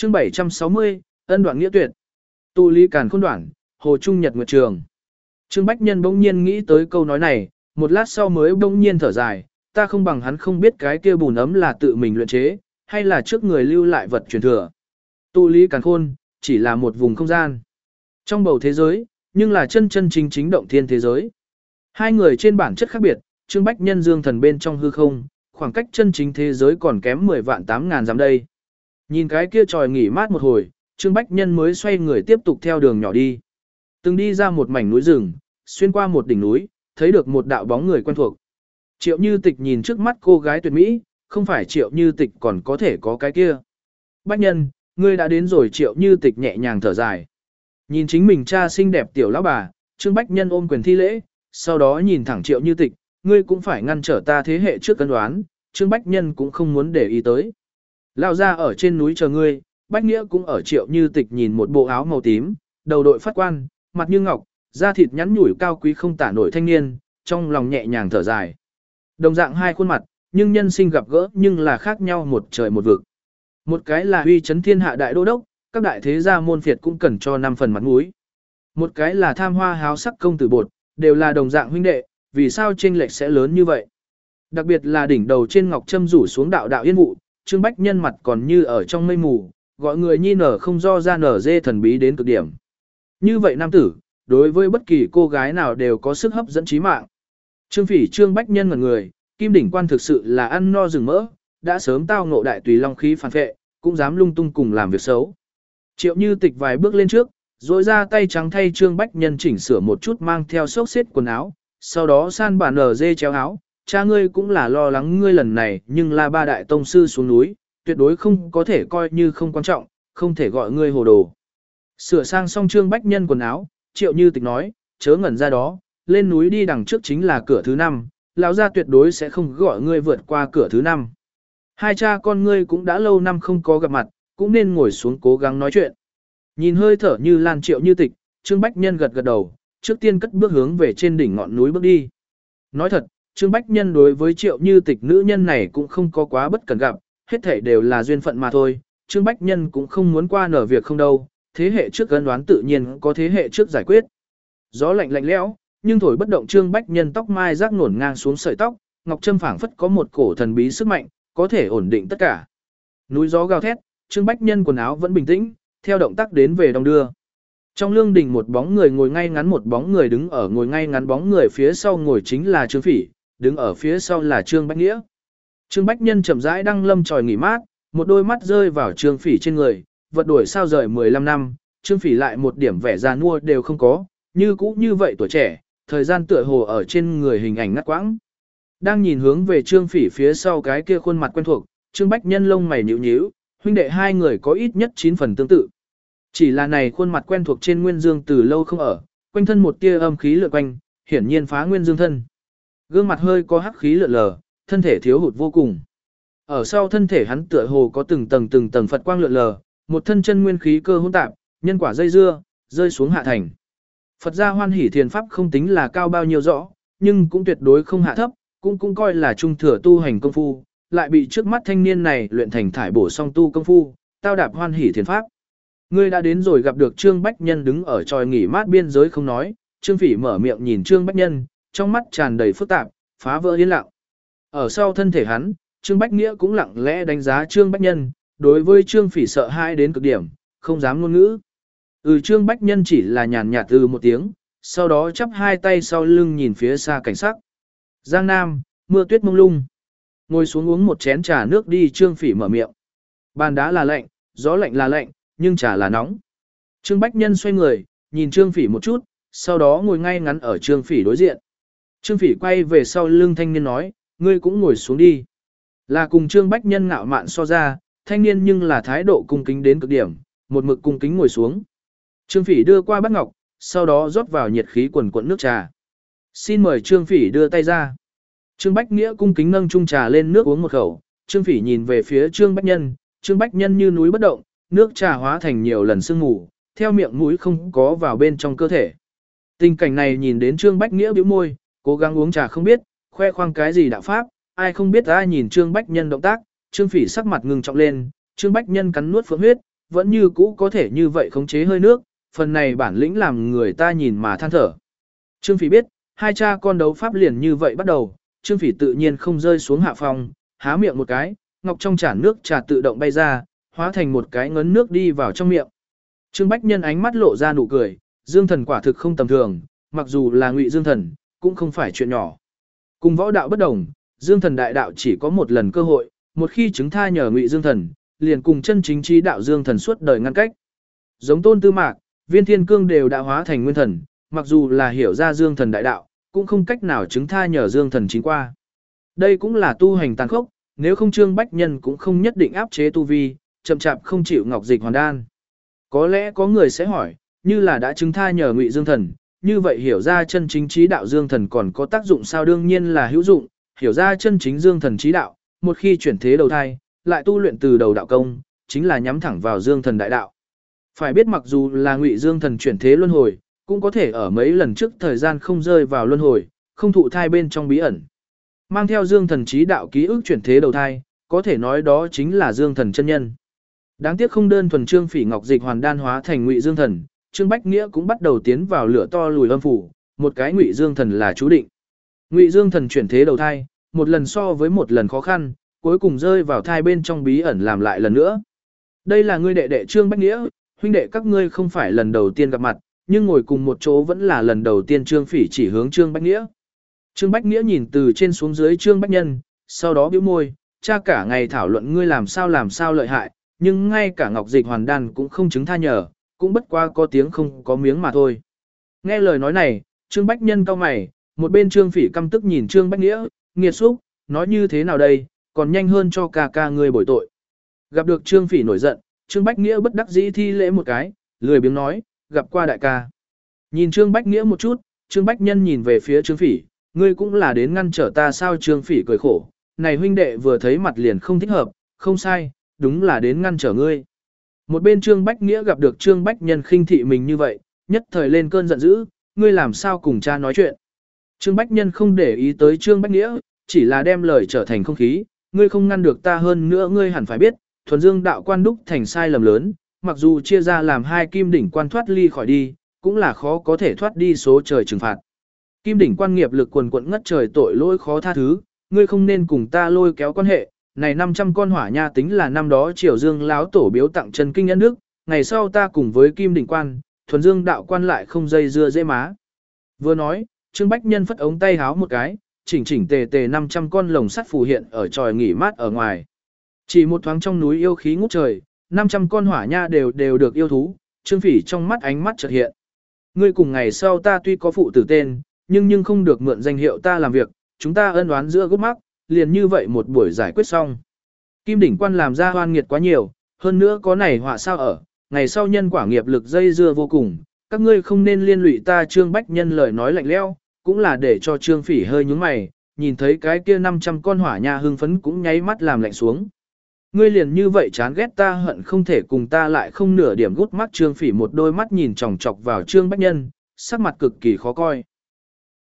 Chương 760, ân đoạn nghĩa tuyệt. Tụ lý càn khôn đoạn, hồ trung nhật nguyệt trường. Trương Bách Nhân bỗng nhiên nghĩ tới câu nói này, một lát sau mới bỗng nhiên thở dài, ta không bằng hắn không biết cái kia bùn ấm là tự mình luyện chế, hay là trước người lưu lại vật truyền thừa. Tụ lý càn khôn, chỉ là một vùng không gian. Trong bầu thế giới, nhưng là chân chân chính chính động thiên thế giới. Hai người trên bản chất khác biệt, Trương Bách Nhân dương thần bên trong hư không, khoảng cách chân chính thế giới còn kém 10 vạn 8 ngàn dặm đây. Nhìn cái kia tròi nghỉ mát một hồi, Trương Bách Nhân mới xoay người tiếp tục theo đường nhỏ đi. Từng đi ra một mảnh núi rừng, xuyên qua một đỉnh núi, thấy được một đạo bóng người quen thuộc. Triệu Như Tịch nhìn trước mắt cô gái tuyệt mỹ, không phải Triệu Như Tịch còn có thể có cái kia. Bách Nhân, ngươi đã đến rồi. Triệu Như Tịch nhẹ nhàng thở dài. Nhìn chính mình cha xinh đẹp tiểu lão bà, Trương Bách Nhân ôm quyền thi lễ, sau đó nhìn thẳng Triệu Như Tịch, ngươi cũng phải ngăn trở ta thế hệ trước cân đoán, Trương Bách Nhân cũng không muốn để ý tới. Lao ra ở trên núi chờ ngươi, Bách Nghĩa cũng ở. Triệu Như Tịch nhìn một bộ áo màu tím, đầu đội phát quan, mặt như ngọc, da thịt nhắn nhủi cao quý không tả nổi thanh niên, trong lòng nhẹ nhàng thở dài. Đồng dạng hai khuôn mặt, nhưng nhân sinh gặp gỡ nhưng là khác nhau một trời một vực. Một cái là uy chấn thiên hạ đại đô đốc, các đại thế gia môn phiệt cũng cần cho 5 phần mặt mũi. Một cái là tham hoa háo sắc công tử bột, đều là đồng dạng huynh đệ, vì sao chênh lệch sẽ lớn như vậy? Đặc biệt là đỉnh đầu trên ngọc trâm rủ xuống đạo đạo yên vụ, Trương Bách Nhân mặt còn như ở trong mây mù, gọi người nhi nở không do ra nở dê thần bí đến cực điểm. Như vậy nam tử, đối với bất kỳ cô gái nào đều có sức hấp dẫn trí mạng. Trương Phỉ Trương Bách Nhân ngẩn người, Kim Đỉnh Quan thực sự là ăn no rừng mỡ, đã sớm tao ngộ đại tùy long khí phản vệ, cũng dám lung tung cùng làm việc xấu. Triệu Như Tịch vài bước lên trước, rồi ra tay trắng thay Trương Bách Nhân chỉnh sửa một chút mang theo xốc xếp quần áo, sau đó san bản nở dê chéo áo, cha ngươi cũng là lo lắng ngươi lần này nhưng là ba đại tông sư xuống núi, tuyệt đối không có thể coi như không quan trọng, không thể gọi ngươi hồ đồ. Sửa sang xong Trương Bách Nhân quần áo, Triệu Như Tịch nói, chớ ngẩn ra đó, lên núi đi đằng trước chính là cửa thứ 5, lão gia tuyệt đối sẽ không gọi ngươi vượt qua cửa thứ 5. Hai cha con ngươi cũng đã lâu năm không có gặp mặt, cũng nên ngồi xuống cố gắng nói chuyện. Nhìn hơi thở như lan Triệu Như Tịch, Trương Bách Nhân gật gật đầu, trước tiên cất bước hướng về trên đỉnh ngọn núi bước đi. Nói thật, Trương Bách Nhân đối với Triệu Như Tịch nữ nhân này cũng không có quá bất cần gặp, hết thảy đều là duyên phận mà thôi, Trương Bách Nhân cũng không muốn qua nở việc không đâu, thế hệ trước gắn đoán tự nhiên có thế hệ trước giải quyết. Gió lạnh lạnh lẽo, nhưng thổi bất động Trương Bách Nhân tóc mai rác nổn ngang xuống sợi tóc, ngọc trâm phảng phất có một cổ thần bí sức mạnh, có thể ổn định tất cả. Núi gió gào thét, Trương Bách Nhân quần áo vẫn bình tĩnh, theo động tác đến về đông đưa. Trong lương đình một bóng người ngồi ngay ngắn, một bóng người đứng ở ngồi ngay ngắn, bóng người phía sau ngồi chính là Trương Phỉ, đứng ở phía sau là Trương Bách Nghĩa. Trương Bách Nhân chậm rãi đăng lâm tròi nghỉ mát, một đôi mắt rơi vào Trương Phỉ trên người, vật đổi sao rời 15 năm, Trương Phỉ lại một điểm vẻ già nua đều không có, như cũ như vậy tuổi trẻ, thời gian tựa hồ ở trên người hình ảnh ngắt quãng. Đang nhìn hướng về Trương Phỉ phía sau cái kia khuôn mặt quen thuộc, Trương Bách Nhân lông mày nhíu nhíu, huynh đệ hai người có ít nhất 9 phần tương tự. Chỉ là này khuôn mặt quen thuộc trên Nguyên Dương từ lâu không ở, quanh thân một tia âm khí lượn quanh, hiển nhiên phá Nguyên Dương thân. Gương mặt hơi có hắc khí lượn lờ, thân thể thiếu hụt vô cùng. Ở sau thân thể hắn tựa hồ có từng tầng Phật quang lượn lờ, một thân chân nguyên khí cơ hỗn tạp, nhân quả dây dưa, rơi xuống hạ thành. Phật gia Hoan Hỷ Thiền pháp không tính là cao bao nhiêu rõ, nhưng cũng tuyệt đối không hạ thấp, cũng coi là trung thừa tu hành công phu, lại bị trước mắt thanh niên này luyện thành thải bổ song tu công phu, tao đạp Hoan Hỷ Thiền pháp. Ngươi đã đến rồi, gặp được Trương Bách Nhân đứng ở tròi nghỉ mát biên giới không nói, Trương Phỉ mở miệng nhìn Trương Bách Nhân, trong mắt tràn đầy phức tạp, phá vỡ yên lặng. Ở sau thân thể hắn, Trương Bách Nghĩa cũng lặng lẽ đánh giá Trương Bách Nhân, đối với Trương Phỉ sợ hãi đến cực điểm, không dám ngôn ngữ. Trương Bách Nhân chỉ là nhàn nhạt một tiếng, sau đó chắp hai tay sau lưng nhìn phía xa cảnh sắc. Giang Nam, mưa tuyết mông lung. Ngồi xuống uống một chén trà nước đi, Trương Phỉ mở miệng. Bàn đá là lạnh, gió lạnh là lạnh, nhưng trà là nóng. Trương Bách Nhân xoay người, nhìn Trương Phỉ một chút, sau đó ngồi ngay ngắn ở Trương Phỉ đối diện. Trương Phỉ quay về sau lưng thanh niên nói, ngươi cũng ngồi xuống đi. Là cùng Trương Bách Nhân ngạo mạn so ra, thanh niên nhưng là thái độ cung kính đến cực điểm, một mực cung kính ngồi xuống. Trương Phỉ đưa qua bát ngọc, sau đó rót vào nhiệt khí quần quận nước trà. Xin mời. Trương Phỉ đưa tay ra. Trương Bách Nghĩa cung kính nâng chung trà lên nước uống một khẩu. Trương Phỉ nhìn về phía Trương Bách Nhân, Trương Bách Nhân như núi bất động, nước trà hóa thành nhiều lần sương mù, theo miệng mũi không có vào bên trong cơ thể. Tình cảnh này nhìn đến Trương Bách Nghĩa bĩu môi, cố gắng uống trà không biết, khoe khoang cái gì đạo pháp, ai không biết ai nhìn Trương Bách Nhân động tác, Trương Phỉ sắc mặt ngừng trọng lên, Trương Bách Nhân cắn nuốt phượng huyết, vẫn như cũ có thể như vậy khống chế hơi nước, phần này bản lĩnh làm người ta nhìn mà than thở. Trương Phỉ biết, hai cha con đấu pháp liền như vậy bắt đầu, Trương Phỉ tự nhiên không rơi xuống hạ phong, há miệng một cái, ngọc trong chản nước trà tự động bay ra, hóa thành một cái ngấn nước đi vào trong miệng. Trương Bách Nhân ánh mắt lộ ra nụ cười, Dương Thần quả thực không tầm thường, mặc dù là Ngụy Dương Thần, cũng không phải chuyện nhỏ. Cùng võ đạo bất đồng, Dương Thần đại đạo chỉ có một lần cơ hội, một khi chứng tha nhờ Ngụy Dương Thần, liền cùng chân chính trí đạo Dương Thần suốt đời ngăn cách. Giống Tôn Tư Mạc, Viên Thiên Cương đều đã hóa thành nguyên thần, mặc dù là hiểu ra Dương Thần đại đạo, cũng không cách nào chứng tha nhờ Dương Thần chính qua. Đây cũng là tu hành tàn khốc, nếu không Trương Bách Nhân cũng không nhất định áp chế tu vi, chậm chạp không chịu ngọc dịch hoàn đan. Có lẽ có người sẽ hỏi, như là đã chứng tha nhờ Ngụy Dương Thần, như vậy hiểu ra chân chính trí đạo Dương Thần còn có tác dụng sao? Đương nhiên là hữu dụng, hiểu ra chân chính Dương Thần trí đạo, một khi chuyển thế đầu thai, lại tu luyện từ đầu đạo công, chính là nhắm thẳng vào Dương Thần đại đạo. Phải biết mặc dù là Ngụy Dương Thần chuyển thế luân hồi, cũng có thể ở mấy lần trước thời gian không rơi vào luân hồi, không thụ thai bên trong bí ẩn. Mang theo Dương Thần trí đạo ký ức chuyển thế đầu thai, có thể nói đó chính là Dương Thần chân nhân. Đáng tiếc không đơn thuần Trương Phỉ ngọc dịch hoàn đan hóa thành Ngụy Dương Thần, Trương Bách Nghĩa cũng bắt đầu tiến vào lửa to lùi âm phủ, một cái Ngụy Dương Thần là chú định. Ngụy Dương Thần chuyển thế đầu thai, một lần so với một lần khó khăn, cuối cùng rơi vào thai bên trong bí ẩn làm lại lần nữa. Đây là ngươi đệ đệ Trương Bách Nghĩa, huynh đệ các ngươi không phải lần đầu tiên gặp mặt, nhưng ngồi cùng một chỗ vẫn là lần đầu tiên. Trương Phỉ chỉ hướng Trương Bách Nghĩa. Trương Bách Nghĩa nhìn từ trên xuống dưới Trương Bách Nhân, sau đó bĩu môi, cha cả ngày thảo luận ngươi làm sao lợi hại, nhưng ngay cả ngọc dịch hoàn đan cũng không chứng tha nhờ, cũng bất quá có tiếng không có miếng mà thôi. Nghe lời nói này, Trương Bách Nhân cau mày, một bên Trương Phỉ căm tức nhìn Trương Bách Nghĩa, nghiệt xúc, nói như thế nào đây, còn nhanh hơn cho ca ngươi bồi tội. Gặp được Trương Phỉ nổi giận, Trương Bách Nghĩa bất đắc dĩ thi lễ một cái, lười biếng nói, gặp qua đại ca. Nhìn Trương Bách Nghĩa một chút, Trương Bách Nhân nhìn về phía Trương Phỉ, ngươi cũng là đến ngăn trở ta sao? Trương Phỉ cười khổ, này huynh đệ vừa thấy mặt liền không thích hợp, không sai, đúng là đến ngăn trở ngươi. Một bên Trương Bách Nghĩa gặp được Trương Bách Nhân khinh thị mình như vậy, nhất thời lên cơn giận dữ, ngươi làm sao cùng cha nói chuyện. Trương Bách Nhân không để ý tới Trương Bách Nghĩa, chỉ là đem lời trở thành không khí, ngươi không ngăn được ta, hơn nữa ngươi hẳn phải biết, thuần dương đạo quan đúc thành sai lầm lớn, mặc dù chia ra làm hai kim đỉnh quan thoát ly khỏi đi, cũng là khó có thể thoát đi số trời trừng phạt. Kim đỉnh quan nghiệp lực quần quận ngất trời, tội lỗi khó tha thứ, ngươi không nên cùng ta lôi kéo quan hệ. Này 500 con hỏa nha tính là năm đó Triều Dương láo tổ biếu tặng Trần Kinh Nhân Đức, ngày sau ta cùng với Kim đỉnh quan, thuần dương đạo quan lại không dây dưa dễ má. Vừa nói, Trương Bách Nhân phất ống tay háo một cái, chỉnh chỉnh tề tề 500 con lồng sắt phù hiện ở tròi nghỉ mát ở ngoài. Chỉ một thoáng trong núi yêu khí ngút trời, 500 con hỏa nha đều được yêu thú, Trương Phỉ trong mắt ánh mắt chợt hiện. Ngươi cùng ngày sau ta tuy có phụ tử tên, nhưng không được mượn danh hiệu ta làm việc, chúng ta ân oán giữa gốc mắc, liền như vậy một buổi giải quyết xong. Kim đỉnh quan làm ra hoan nghiệt quá nhiều, hơn nữa có này họa sao ở, ngày sau nhân quả nghiệp lực dây dưa vô cùng, các ngươi không nên liên lụy ta. Trương Bách Nhân lời nói lạnh lẽo, cũng là để cho Trương Phỉ hơi nhướng mày, nhìn thấy cái kia 500 con hỏa nha hưng phấn cũng nháy mắt làm lạnh xuống. Ngươi liền như vậy chán ghét ta, hận không thể cùng ta lại không nửa điểm gút mắt. Trương Phỉ một đôi mắt nhìn chòng chọc vào Trương Bách Nhân, sắc mặt cực kỳ khó coi.